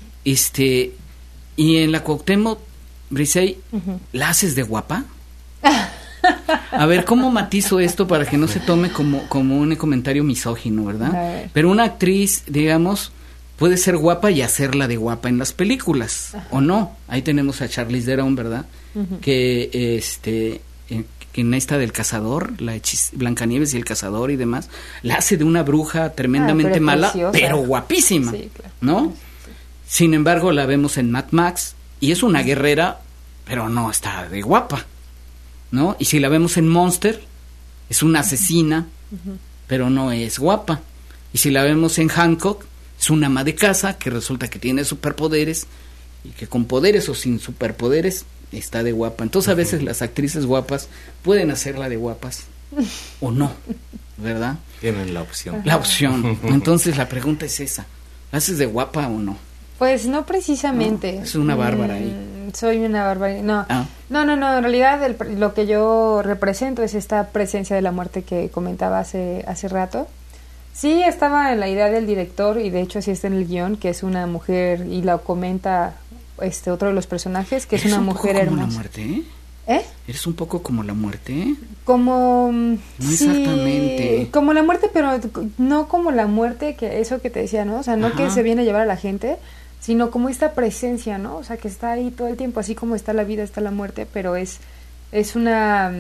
Y en la Cuauhtémoc, Brisey, ¿la haces de guapa? A ver, ¿cómo matizo esto para que no se tome como un comentario misógino, verdad? Pero una actriz, digamos, puede ser guapa y hacerla de guapa en las películas, o no. Ahí tenemos a Charlize Theron, ¿verdad? Que en esta del cazador, Blancanieves y el cazador y demás, la hace de una bruja tremendamente mala, preciosa, pero guapísima, sí, claro, ¿no? Sin embargo, la vemos en Mad Max y es una guerrera, pero no está de guapa, ¿no? Y si la vemos en Monster, es una asesina, pero no es guapa. Y si la vemos en Hancock, es una ama de casa que resulta que tiene superpoderes y que con poderes o sin superpoderes está de guapa. Entonces a veces las actrices guapas pueden hacerla de guapas o no, ¿verdad? Tienen la opción. La opción. Entonces la pregunta es esa, ¿la haces de guapa o no? Pues no precisamente. No, es una bárbara ahí. Soy una bárbara. No. No, en realidad lo que yo represento es esta presencia de la muerte que comentaba hace rato. Sí, estaba en la idea del director y de hecho así está en el guión, que es una mujer y lo comenta otro de los personajes, que es una mujer hermosa. ¿Eres un poco como la muerte? ¿Eres un poco como la muerte? Como... No exactamente. Como la muerte, pero no como la muerte, que eso que te decía, ¿no? O sea, no que se viene a llevar a la gente, sino como esta presencia, ¿no? O sea, que está ahí todo el tiempo, así como está la vida, está la muerte, pero es una...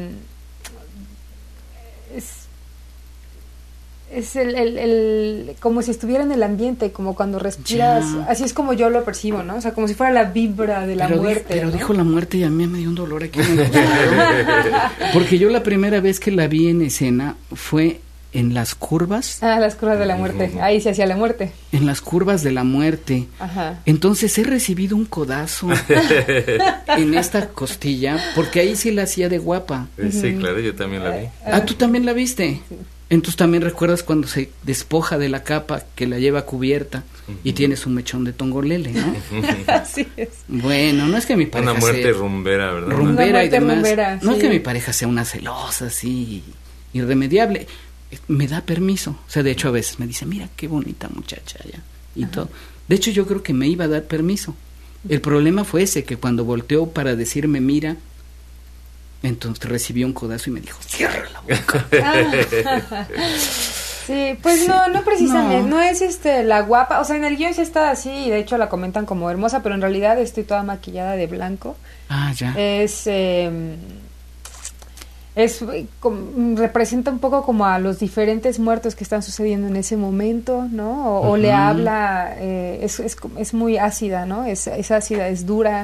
Es como si estuviera en el ambiente, como cuando respiras, así es como yo lo percibo, ¿no? O sea, como si fuera la vibra de la muerte. Pero ¿no? Dijo la muerte y a mí me dio un dolor aquí. Porque yo la primera vez que la vi en escena fue en las curvas. Las curvas de la muerte, ahí se hacía la muerte. En las curvas de la muerte. Ajá. Entonces he recibido un codazo en esta costilla, porque ahí sí la hacía de guapa. Sí, claro, yo también la vi. ¿Tú también la viste? Sí. Entonces también recuerdas cuando se despoja de la capa que la lleva cubierta y tiene su mechón de tongolele, ¿no? Así es. Bueno, no es que mi pareja una muerte rumbera, ¿verdad? Rumbera y demás. Rumbera, no es que mi pareja sea una celosa así irremediable. Me da permiso. O sea, de hecho a veces me dice, mira qué bonita muchacha ya y todo. De hecho yo creo que me iba a dar permiso. El problema fue ese, que cuando volteó para decirme mira, entonces recibió un codazo y me dijo, cierra la boca. Sí, pues sí, no precisamente, no es la guapa, o sea, en el guión sí está así, y de hecho la comentan como hermosa, pero en realidad estoy toda maquillada de blanco. Ya. Representa un poco como a los diferentes muertos que están sucediendo en ese momento, ¿no? O le habla, es muy ácida, ¿no? Es ácida, es dura.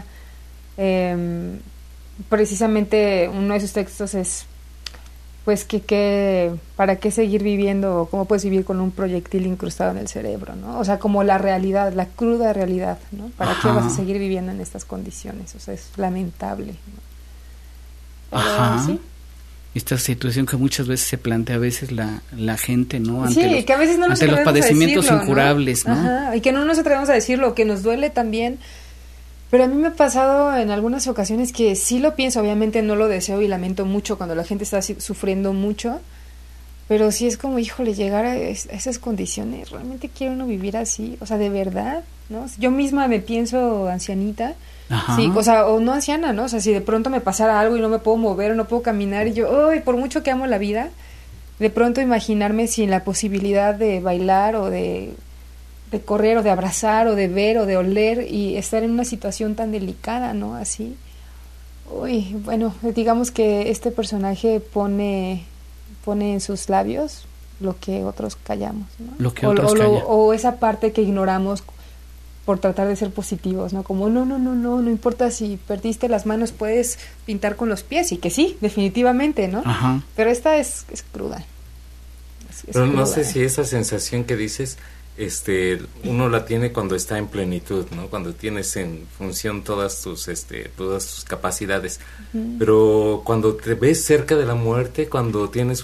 Precisamente uno de sus textos es pues que para qué seguir viviendo, o cómo puedes vivir con un proyectil incrustado en el cerebro, ¿no? O sea, como la realidad, la cruda realidad, ¿no? ¿Para qué vas a seguir viviendo en estas condiciones? O sea, es lamentable, ¿no? ¿Sí? Esta situación que muchas veces se plantea a veces la gente, ¿no? Ante que a veces no nos ante los padecimientos decirlo, incurables, ¿no? Ajá, y que no nos atrevemos a decirlo, que nos duele también. Pero a mí me ha pasado en algunas ocasiones que sí lo pienso, obviamente no lo deseo y lamento mucho cuando la gente está sufriendo mucho, pero sí es como, híjole, llegar a esas condiciones, ¿realmente quiere uno vivir así? O sea, de verdad, ¿no? Yo misma me pienso ancianita, sí, o no anciana, ¿no? O sea, si de pronto me pasara algo y no me puedo mover o no puedo caminar y yo, ¡ay! Por mucho que amo la vida, de pronto imaginarme sin la posibilidad de bailar o de correr o de abrazar o de ver o de oler y estar en una situación tan delicada, ¿no? Así. Uy, bueno, digamos que este personaje pone en sus labios lo que otros callamos, ¿no? Lo que otros callan. O esa parte que ignoramos por tratar de ser positivos, ¿no? Como no importa si perdiste las manos, puedes pintar con los pies, y que sí, definitivamente, ¿no? Ajá. Pero esta es cruda. Pero no sé si esa sensación que dices, uno la tiene cuando está en plenitud, ¿no? Cuando tienes en función todas tus capacidades. Uh-huh. Pero cuando te ves cerca de la muerte, cuando tienes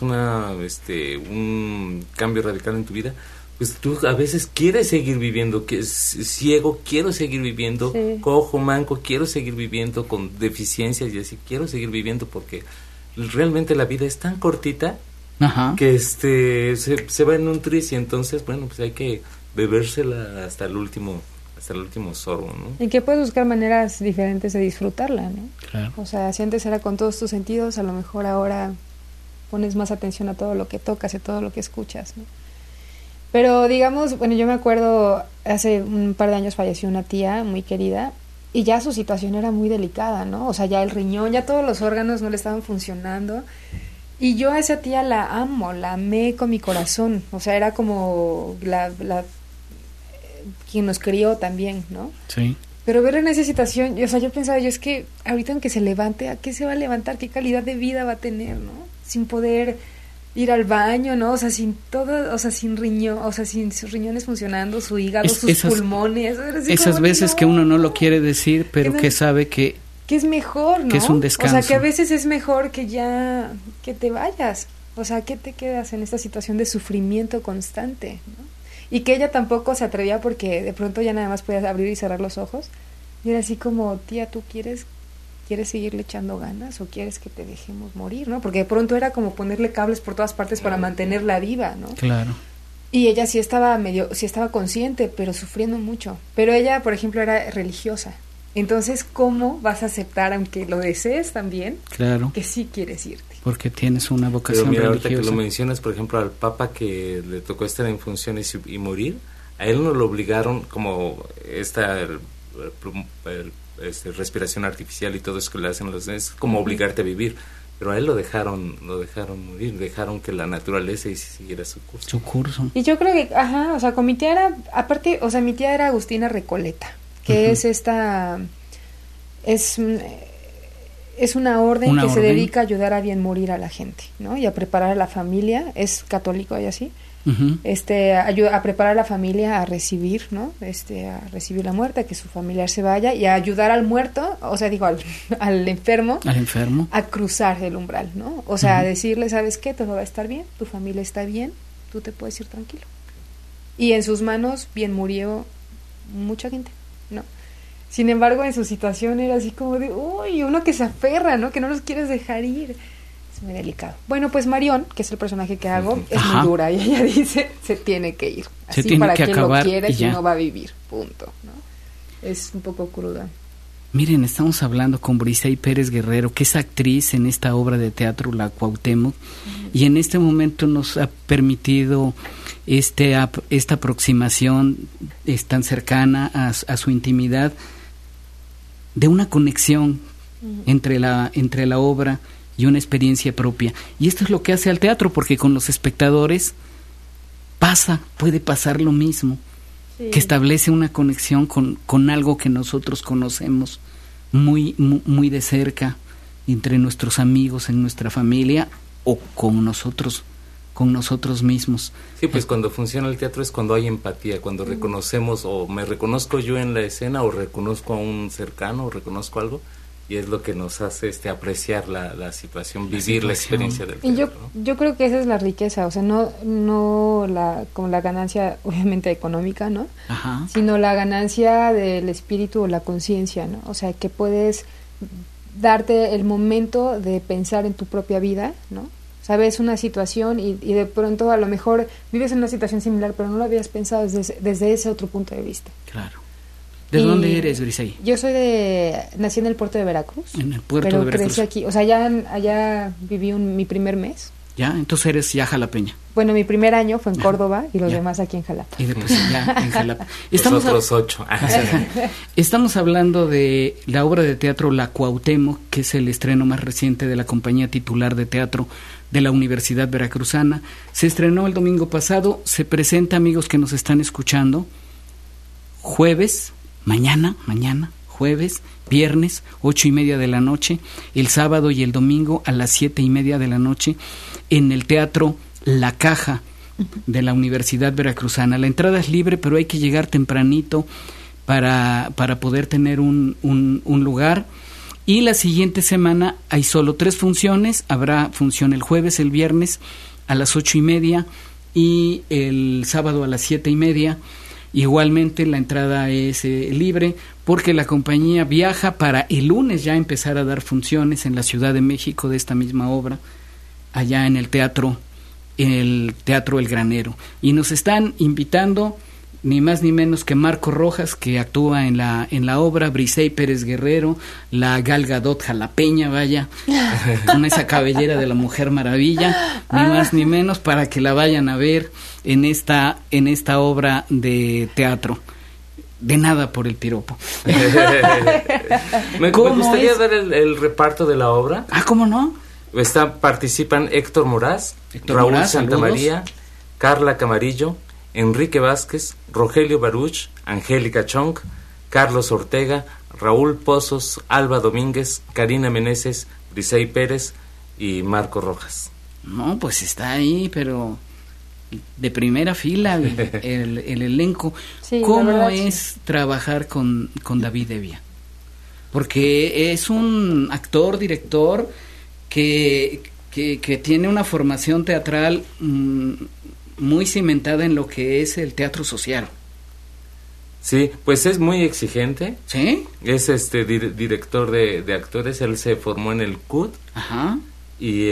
un cambio radical en tu vida, pues tú a veces quieres seguir viviendo, que es ciego, quiero seguir viviendo, sí. Cojo, manco, quiero seguir viviendo con deficiencias y así, quiero seguir viviendo porque realmente la vida es tan cortita. Ajá. Que se va en un tris y entonces, bueno, pues hay que bebérsela hasta el último sorbo, ¿no? Y que puedes buscar maneras diferentes de disfrutarla, ¿no? Claro. O sea, si antes era con todos tus sentidos, a lo mejor ahora pones más atención a todo lo que tocas y a todo lo que escuchas, ¿no? Pero digamos, bueno, yo me acuerdo, hace un par de años falleció una tía muy querida y ya su situación era muy delicada, ¿no? O sea, ya el riñón, ya todos los órganos no le estaban funcionando. Y yo a esa tía la amo, la amé con mi corazón. O sea, era como la quien nos crió también, ¿no? Sí. Pero verla en esa situación, o sea, yo pensaba, es que ahorita aunque se levante, ¿a qué se va a levantar? ¿Qué calidad de vida va a tener, no? Sin poder ir al baño, ¿no? O sea, sin todo, o sea, sin riñón, o sea, sin sus riñones funcionando, su hígado, sus pulmones. Esas veces que uno no lo quiere decir, pero que sabe que es mejor, ¿no? Que es un descanso. O sea, que a veces es mejor que te vayas. O sea, que te quedas en esta situación de sufrimiento constante, ¿no? Y que ella tampoco se atrevía porque de pronto ya nada más podía abrir y cerrar los ojos. Y era así como, tía, ¿tú quieres seguirle echando ganas o quieres que te dejemos morir, ¿no? Porque de pronto era como ponerle cables por todas partes para mantenerla viva, ¿no? Claro. Y ella sí estaba consciente, pero sufriendo mucho. Pero ella, por ejemplo, era religiosa. Entonces, ¿cómo vas a aceptar, aunque lo desees también, claro, que sí quieres irte? Porque tienes una vocación religiosa. Ahorita que lo mencionas, por ejemplo, al Papa que le tocó estar en funciones y morir, a él no lo obligaron, como respiración artificial y todo eso que le hacen los es como obligarte a vivir. Pero a él lo dejaron morir, dejaron que la naturaleza siguiera su curso. Y yo creo que, o sea, con mi tía era, aparte, o sea, mi tía era Agustina Recoleta, que es una orden que se dedica a ayudar a bien morir a la gente, ¿no? Y a preparar a la familia, es católico y así, ayuda a preparar a la familia a recibir, ¿no? A recibir la muerte, a que su familiar se vaya y a ayudar al muerto, o sea, digo, al enfermo, a cruzar el umbral, ¿no? O sea, a decirle, ¿sabes qué? Todo va a estar bien, tu familia está bien, tú te puedes ir tranquilo. Y en sus manos bien murió mucha gente, ¿no? Sin embargo, en su situación era así como de, uy, uno que se aferra, ¿no? Que no los quieres dejar ir. Es muy delicado. Bueno, pues Marión, que es el personaje que hago, es muy dura y ella dice, se tiene que ir. Así tiene para que quien acabar lo quiere y y ya. no va a vivir, punto, ¿no? Es un poco cruda. Miren, estamos hablando con Briseis Pérez Guerrero, que es actriz en esta obra de teatro, La Cuauhtémoc, y en este momento nos ha permitido esta aproximación tan cercana a su intimidad, de una conexión entre la obra y una experiencia propia. Y esto es lo que hace al teatro, porque con los espectadores puede pasar lo mismo, sí, que establece una conexión con algo que nosotros conocemos muy, muy, muy de cerca, entre nuestros amigos, en nuestra familia o con nosotros mismos. Sí, pues cuando funciona el teatro es cuando hay empatía, cuando reconocemos, o me reconozco yo en la escena, o reconozco a un cercano, o reconozco algo, y es lo que nos hace apreciar la situación, vivir la experiencia del teatro. Y yo creo que esa es la riqueza, o sea, no como la ganancia obviamente económica, ¿no? Ajá. Sino la ganancia del espíritu o la conciencia, ¿no? O sea, que puedes darte el momento de pensar en tu propia vida, ¿no? Sabes una situación y de pronto a lo mejor vives en una situación similar, pero no lo habías pensado desde ese otro punto de vista. Claro. ¿De dónde eres, Briseis? Yo nací en el puerto de Veracruz. En el puerto de Veracruz. Pero crecí aquí, o sea, allá viví mi primer mes Ya, entonces eres ya jalapeña. Bueno, mi primer año fue en Córdoba y los demás aquí en Jalapa. Y después ya en Jalapa. Los otros 8. Estamos hablando de la obra de teatro La Cuauhtémoc, que es el estreno más reciente de la compañía titular de teatro de la Universidad Veracruzana. Se estrenó el domingo pasado, se presenta, amigos que nos están escuchando, jueves, mañana, jueves, viernes, 8:30 de la noche, el sábado y el domingo a las 7:30 de la noche, en el Teatro La Caja de la Universidad Veracruzana. La entrada es libre, pero hay que llegar tempranito para poder tener un lugar. Y la siguiente semana hay solo 3 funciones. Habrá función el jueves, el viernes a las 8:30 y el sábado a las 7:30. Igualmente la entrada es libre, porque la compañía viaja para el lunes ya empezar a dar funciones en la Ciudad de México de esta misma obra, allá en el Teatro El Granero. Y nos están invitando ni más ni menos que Marco Rojas, que actúa en la obra, Brisey Pérez Guerrero, la Gal Gadot jalapeña, vaya, con esa cabellera de la Mujer Maravilla, ni más ni menos, para que la vayan a ver en esta obra de teatro. De nada por el piropo. me gustaría ver el reparto de la obra. ¿Cómo no? Participan Héctor Moraz, Raúl Santamaría, Carla Camarillo, Enrique Vázquez, Rogelio Baruch, Angélica Chong, Carlos Ortega, Raúl Pozos, Alba Domínguez, Karina Meneses, Brisey Pérez y Marco Rojas. No, pues está ahí, pero de primera fila el elenco. Sí, ¿cómo es trabajar con David Evia? Porque es un actor, director que tiene una formación teatral muy cimentada en lo que es el teatro social. Sí, pues es muy exigente. ¿Sí? Es director de actores. Él se formó en el CUT. Ajá. Y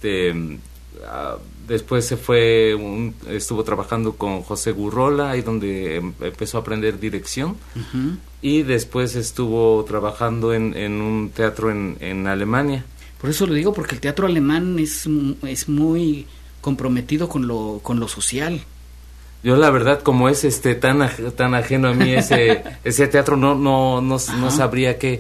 después estuvo trabajando con José Gurrola, ahí donde empezó a aprender dirección. Uh-huh. Y después estuvo trabajando en un teatro en Alemania. Por eso lo digo, porque el teatro alemán es muy comprometido con lo social. Yo la verdad, como es tan ajeno a mí ese teatro, no sabría que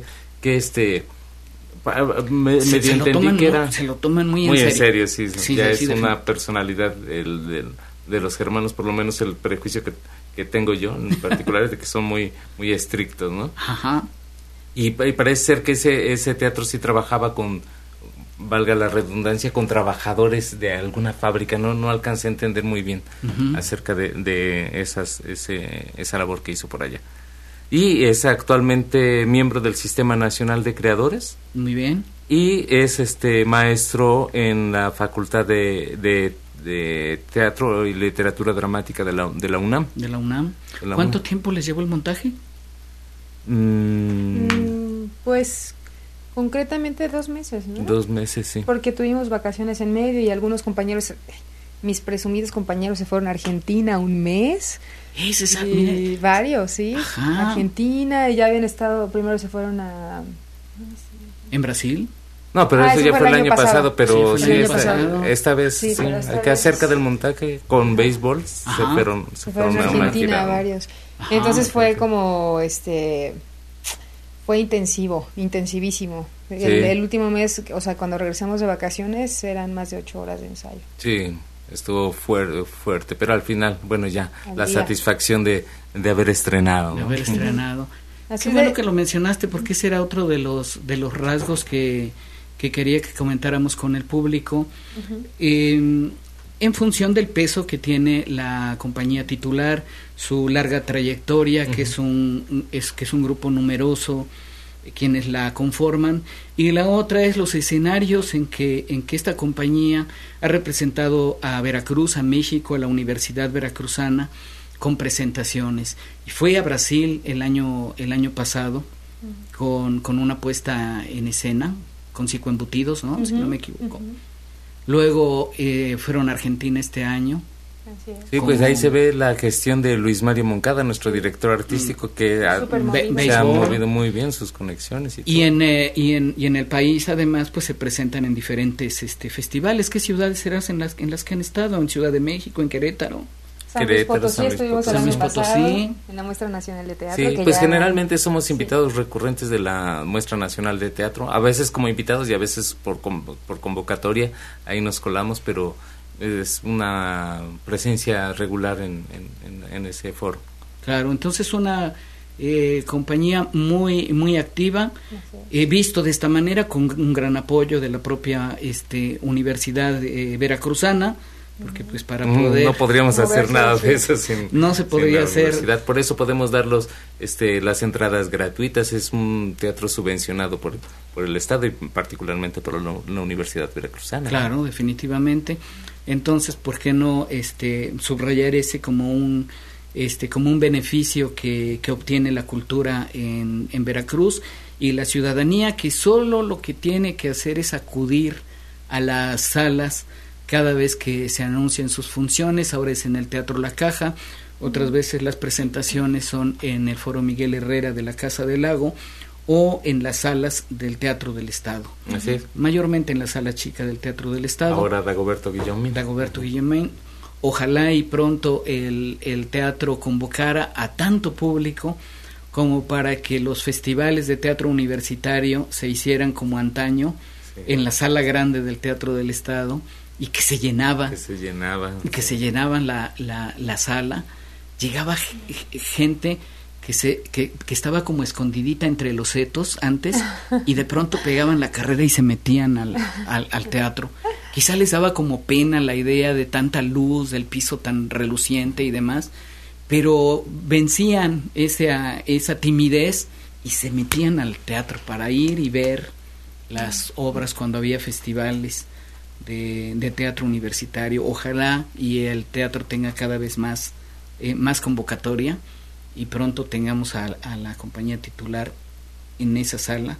medio entendí que era, se lo toman muy en serio. Sí, ya es una personalidad de los germanos, por lo menos el prejuicio que tengo yo en particular es de que son muy muy estrictos, ¿no? Ajá. Y parece ser que ese teatro sí trabajaba con, valga la redundancia, con trabajadores de alguna fábrica. No alcancé a entender muy bien uh-huh. acerca de esa labor que hizo por allá. Y es actualmente miembro del Sistema Nacional de Creadores. Muy bien. Y es maestro en la Facultad de Teatro y Literatura Dramática de la UNAM. De la UNAM. ¿Cuánto tiempo les llevó el montaje? Pues concretamente 2 meses, ¿no? 2 meses, sí. Porque tuvimos vacaciones en medio y algunos compañeros, mis presumidos compañeros, se fueron a Argentina 1 mes. Y varios, sí. Ajá. Argentina, y ya habían estado, primero se fueron a... ¿En Brasil? No, pero eso ya fue el año pasado, pero sí, esta vez, sí, acá cerca del montaje, con béisbol, ajá. se fueron a Argentina varios. Ajá, entonces fue perfecto. Como, fue intensísimo. Sí. El último mes, o sea, cuando regresamos de vacaciones, eran más de 8 horas de ensayo. Sí, estuvo fuerte, pero al final, bueno, ya, la satisfacción de haber estrenado. De haber estrenado. Qué bueno que lo mencionaste, porque ese era otro de los rasgos que quería que comentáramos con el público. Uh-huh. En función del peso que tiene la compañía titular, su larga trayectoria, uh-huh. que es un grupo numeroso, quienes la conforman, y la otra es los escenarios en que esta compañía ha representado a Veracruz, a México, a la Universidad Veracruzana, con presentaciones. Y fue a Brasil el año pasado, uh-huh. con una puesta en escena, con Psicoembutidos, ¿no? Uh-huh. Si no me equivoco. Uh-huh. Luego fueron a Argentina este año, Sí, pues ahí se ve la gestión de Luis Mario Moncada, nuestro director artístico, que se ha movido muy bien sus conexiones. Y en el país, además, pues se presentan en diferentes festivales. ¿Qué ciudades serán en las que han estado? ¿En Ciudad de México, en Querétaro? San Luis Potosí, estuvimos el año pasado en la Muestra Nacional de Teatro. Sí, pues generalmente somos invitados recurrentes de la Muestra Nacional de Teatro, a veces como invitados y a veces por convocatoria, ahí nos colamos, pero es una presencia regular en ese foro. Claro, entonces una compañía muy muy activa, visto de esta manera, con un gran apoyo de la propia Universidad Veracruzana, porque pues para poder no podríamos hacer nada de eso sin no se podría hacer. Por eso podemos dar las entradas gratuitas. Es un teatro subvencionado por el Estado y particularmente por la Universidad Veracruzana. Claro, definitivamente. Entonces, ¿por qué no subrayar ese como un beneficio que obtiene la cultura en Veracruz, y la ciudadanía, que solo lo que tiene que hacer es acudir a las salas cada vez que se anuncian sus funciones? Ahora es en el Teatro La Caja, otras veces las presentaciones son en el Foro Miguel Herrera de la Casa del Lago o en las salas del Teatro del Estado. Así es. Mayormente en la sala chica del Teatro del Estado. Ahora Dagoberto Guillomín. Ojalá y pronto el teatro convocara a tanto público como para que los festivales de teatro universitario se hicieran como antaño, en la sala grande del Teatro del Estado, y que se llenaban la sala. Llegaba gente que estaba como escondidita entre los setos antes, y de pronto pegaban la carrera y se metían al teatro. Quizá les daba como pena la idea de tanta luz, del piso tan reluciente y demás, pero vencían esa timidez y se metían al teatro para ir y ver las obras cuando había festivales de teatro universitario. Ojalá y el teatro tenga cada vez más convocatoria, y pronto tengamos a la compañía titular en esa sala.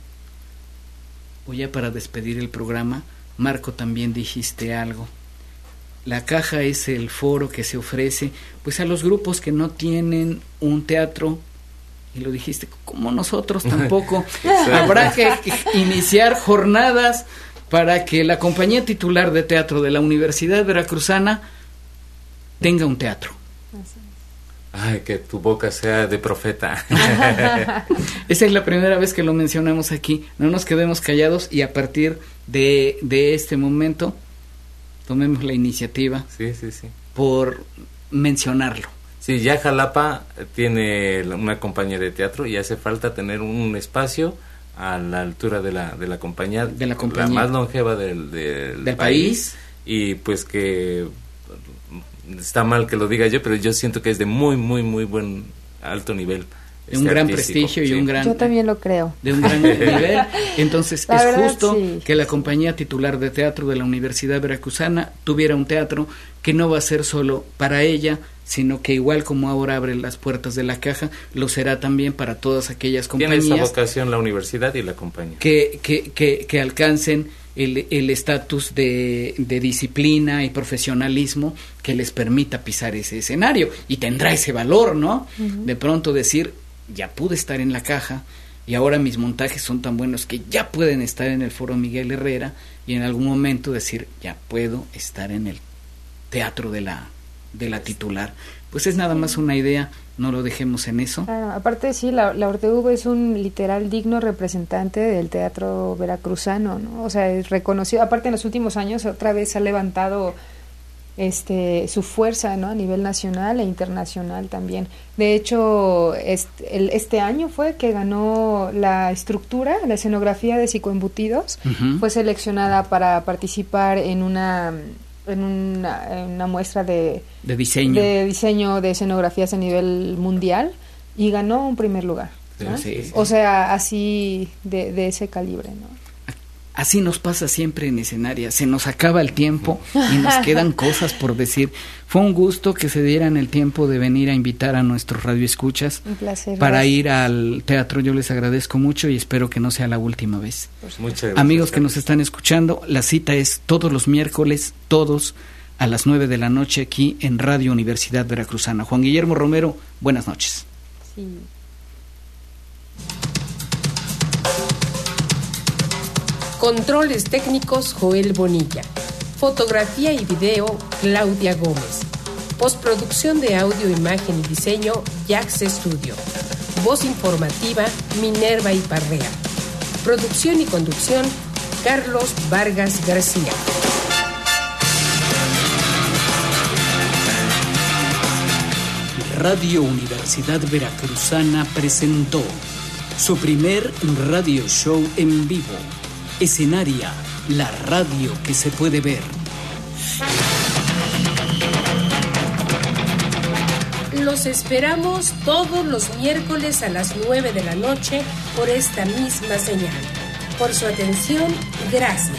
O ya para despedir el programa, Marco, también dijiste algo. La Caja es el foro que se ofrece pues a los grupos que no tienen un teatro, y lo dijiste, como nosotros tampoco. Habrá que iniciar jornadas para que la compañía titular de teatro de la Universidad Veracruzana tenga un teatro. Ay, que tu boca sea de profeta. Esa es la primera vez que lo mencionamos aquí. No nos quedemos callados, y a partir de este momento tomemos la iniciativa por mencionarlo. Sí, ya Jalapa tiene una compañía de teatro y hace falta tener un espacio a la altura de la compañía, la más longeva del país, y pues que está mal que lo diga yo, pero yo siento que es de muy muy muy buen alto nivel, de un gran prestigio y un gran, yo también lo creo, de un gran nivel. Entonces es justo que la compañía titular de teatro de la Universidad Veracruzana tuviera un teatro que no va a ser solo para ella, sino que igual como ahora abre las puertas de La Caja, lo será también para todas aquellas compañías. Tiene esa vocación la universidad y la compañía. Que alcancen el estatus de disciplina y profesionalismo que les permita pisar ese escenario, y tendrá ese valor, ¿no? De pronto decir, ya pude estar en La Caja, y ahora mis montajes son tan buenos que ya pueden estar en el Foro Miguel Herrera, y en algún momento decir, ya puedo estar en el teatro de la titular. Pues es nada más una idea, no lo dejemos en eso. Claro, aparte sí, la Ortev es un literal digno representante del teatro veracruzano, ¿no? O sea, es reconocido, aparte en los últimos años otra vez ha levantado su fuerza, ¿no? A nivel nacional e internacional también. De hecho, este año fue que ganó la estructura, la escenografía de Psicoembutidos, fue seleccionada para participar en una muestra de diseño de escenografías a nivel mundial, y ganó un primer lugar, ¿no? Sí. O sea, así de ese calibre, ¿no? Así nos pasa siempre en Escenaria, se nos acaba el tiempo y nos quedan cosas por decir. Fue un gusto que se dieran el tiempo de venir a invitar a nuestros radioescuchas. Un placer. Para ir al teatro. Yo les agradezco mucho y espero que no sea la última vez. Muchas gracias. Amigos que nos están escuchando, la cita es todos los miércoles, todos, a las 9 de la noche aquí en Radio Universidad Veracruzana. Juan Guillermo Romero, buenas noches. Sí. Controles técnicos, Joel Bonilla. Fotografía y video, Claudia Gómez. Postproducción de audio, imagen y diseño, Jax Studio. Voz informativa, Minerva Iparrea. Producción y conducción, Carlos Vargas García. Radio Universidad Veracruzana presentó su primer radio show en vivo. Escenaria, la radio que se puede ver. Los esperamos todos los miércoles a las 9 de la noche por esta misma señal. Por su atención, gracias.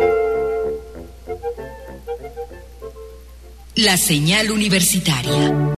La señal universitaria.